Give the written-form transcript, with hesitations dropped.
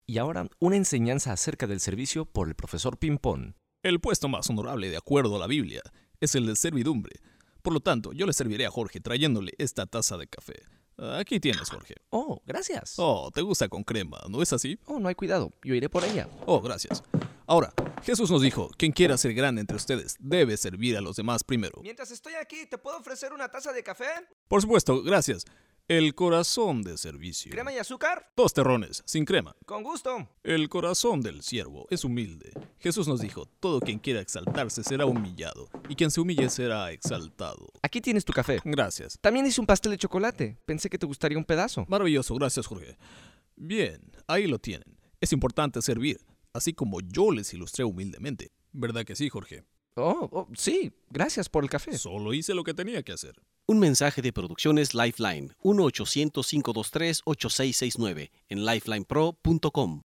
Y ahora, una enseñanza acerca del servicio por el profesor Pimpón. El puesto más honorable, de acuerdo a la Biblia, es el de servidumbre. Por lo tanto, yo le serviré a Jorge trayéndole esta taza de café. Aquí tienes, Jorge. Oh, gracias. Oh, te gusta con crema, ¿no es así? Oh, no hay cuidado. Yo iré por ella. Oh, gracias. Ahora, Jesús nos dijo, quien quiera ser grande entre ustedes debe servir a los demás primero. Mientras estoy aquí, ¿te puedo ofrecer una taza de café? Por supuesto, gracias. El corazón de servicio. ¿Crema y azúcar? 2 terrones, sin crema. Con gusto. El corazón del siervo es humilde. Jesús nos dijo, todo quien quiera exaltarse será humillado, y quien se humille será exaltado. Aquí tienes tu café. Gracias. También hice un pastel de chocolate. Pensé que te gustaría un pedazo. Maravilloso, gracias, Jorge. Bien, ahí lo tienen. Es importante servir, así como yo les ilustré humildemente. ¿Verdad que sí, Jorge? Sí. Gracias por el café. Solo hice lo que tenía que hacer. Un mensaje de Producciones Lifeline, 1-800-523-8669 en lifelinepro.com.